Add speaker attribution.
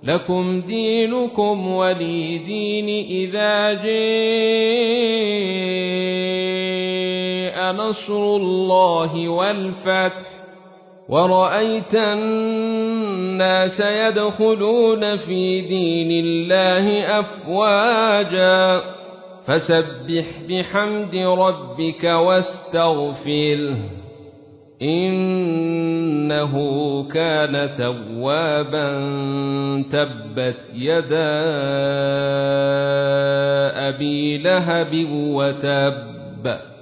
Speaker 1: لكم دينكم ولي دين. إذا جاء نصر الله والفتح ورأيت الناس يدخلون في دين الله أفواجا فسبح بحمد ربك واستغفره إنه كان توابا. تبت يدا أبي لهب وتب